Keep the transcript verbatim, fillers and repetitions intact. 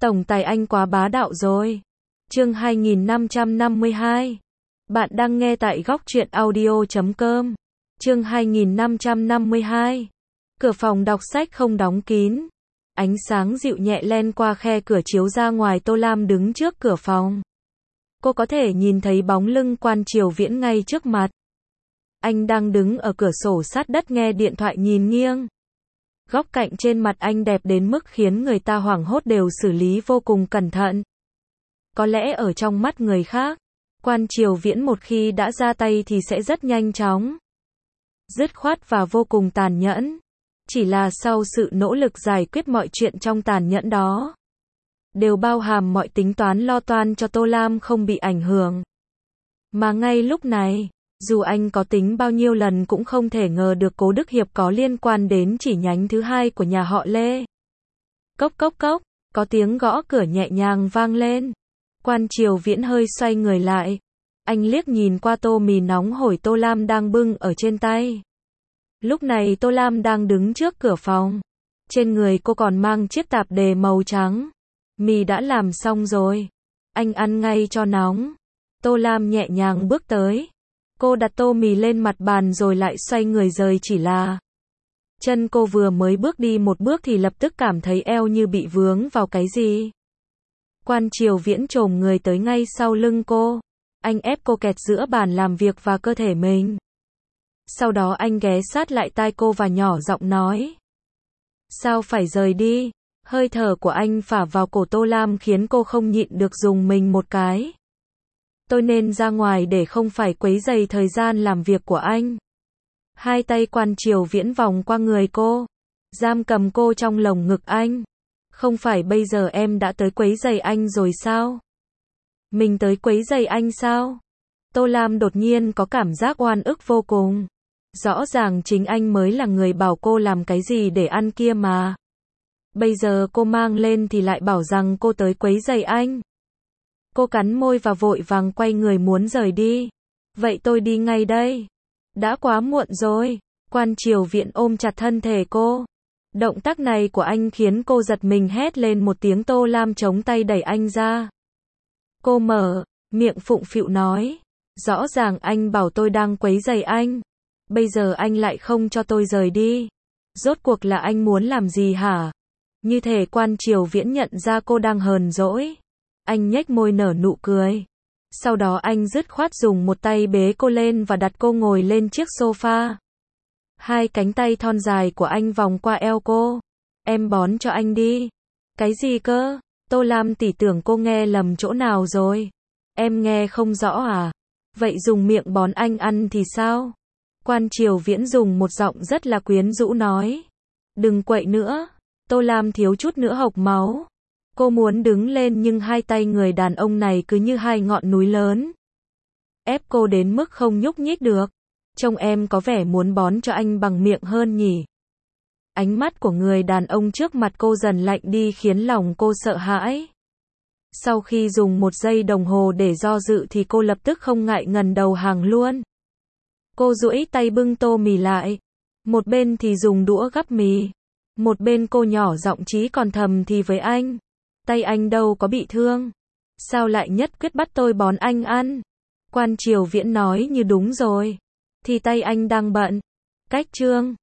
Tổng tài anh quá bá đạo rồi. Chương hai nghìn năm trăm năm mươi hai. Bạn đang nghe tại góc truyện audio chấm com. Chương hai nghìn năm trăm năm mươi hai. Cửa phòng đọc sách không đóng kín. Ánh sáng dịu nhẹ len qua khe cửa chiếu ra ngoài Tô Lam đứng trước cửa phòng. Cô có thể nhìn thấy bóng lưng Quan Triều Viễn ngay trước mặt. Anh đang đứng ở cửa sổ sát đất nghe điện thoại nhìn nghiêng. Góc cạnh trên mặt anh đẹp đến mức khiến người ta hoảng hốt đều xử lý vô cùng cẩn thận. Có lẽ ở trong mắt người khác, Quan Triều Viễn một khi đã ra tay thì sẽ rất nhanh chóng, dứt khoát và vô cùng tàn nhẫn. Chỉ là sau sự nỗ lực giải quyết mọi chuyện trong tàn nhẫn đó, đều bao hàm mọi tính toán lo toan cho Tô Lam không bị ảnh hưởng. Mà ngay lúc này, dù anh có tính bao nhiêu lần cũng không thể ngờ được Cố Đức Hiệp có liên quan đến chỉ nhánh thứ hai của nhà họ Lê. Cốc cốc cốc, có tiếng gõ cửa nhẹ nhàng vang lên. Quan Triều Viễn hơi xoay người lại. Anh liếc nhìn qua tô mì nóng hổi Tô Lam đang bưng ở trên tay. Lúc này Tô Lam đang đứng trước cửa phòng. Trên người cô còn mang chiếc tạp dề màu trắng. Mì đã làm xong rồi. Anh ăn ngay cho nóng. Tô Lam nhẹ nhàng bước tới. Cô đặt tô mì lên mặt bàn rồi lại xoay người rời, chỉ là chân cô vừa mới bước đi một bước thì lập tức cảm thấy eo như bị vướng vào cái gì. Quan Triều Viễn chồm người tới ngay sau lưng cô. Anh ép cô kẹt giữa bàn làm việc và cơ thể mình. Sau đó anh ghé sát lại tai cô và nhỏ giọng nói. Sao phải rời đi? Hơi thở của anh phả vào cổ Tô Lam khiến cô không nhịn được dùng mình một cái. Tôi nên ra ngoài để không phải quấy rầy thời gian làm việc của anh. Hai tay Quan Triều Viễn vòng qua người cô, giam cầm cô trong lồng ngực anh. Không phải bây giờ em đã tới quấy rầy anh rồi sao? Mình tới quấy rầy anh sao? Tô Lam đột nhiên có cảm giác oan ức vô cùng. Rõ ràng chính anh mới là người bảo cô làm cái gì để ăn kia mà. Bây giờ cô mang lên thì lại bảo rằng cô tới quấy rầy anh. Cô cắn môi và vội vàng quay người muốn rời đi. Vậy tôi đi ngay đây. Đã quá muộn rồi. Quan Triều Viễn ôm chặt thân thể cô. Động tác này của anh khiến cô giật mình hét lên một tiếng. Tô Lam chống tay đẩy anh ra. Cô mở miệng phụng phịu nói. Rõ ràng anh bảo tôi đang quấy rầy anh. Bây giờ anh lại không cho tôi rời đi. Rốt cuộc là anh muốn làm gì hả? Như thể Quan Triều Viễn nhận ra cô đang hờn dỗi. Anh nhếch môi nở nụ cười. Sau đó anh dứt khoát dùng một tay bế cô lên và đặt cô ngồi lên chiếc sofa. Hai cánh tay thon dài của anh vòng qua eo cô. Em bón cho anh đi. Cái gì cơ? Tô Lam tỉ tưởng cô nghe lầm chỗ nào rồi. Em nghe không rõ à? Vậy dùng miệng bón anh ăn thì sao? Quan Triều Viễn dùng một giọng rất là quyến rũ nói. Đừng quậy nữa. Tô Lam thiếu chút nữa hộc máu. Cô muốn đứng lên nhưng hai tay người đàn ông này cứ như hai ngọn núi lớn. Ép cô đến mức không nhúc nhích được. Trông em có vẻ muốn bón cho anh bằng miệng hơn nhỉ? Ánh mắt của người đàn ông trước mặt cô dần lạnh đi khiến lòng cô sợ hãi. Sau khi dùng một giây đồng hồ để do dự thì cô lập tức không ngại ngần đầu hàng luôn. Cô duỗi tay bưng tô mì lại. Một bên thì dùng đũa gắp mì. Một bên cô nhỏ giọng chí còn thầm thì với anh. Tay anh đâu có bị thương. Sao lại nhất quyết bắt tôi bón anh ăn? Quan Triều Viễn nói như đúng rồi. Thì tay anh đang bận. Cách chương.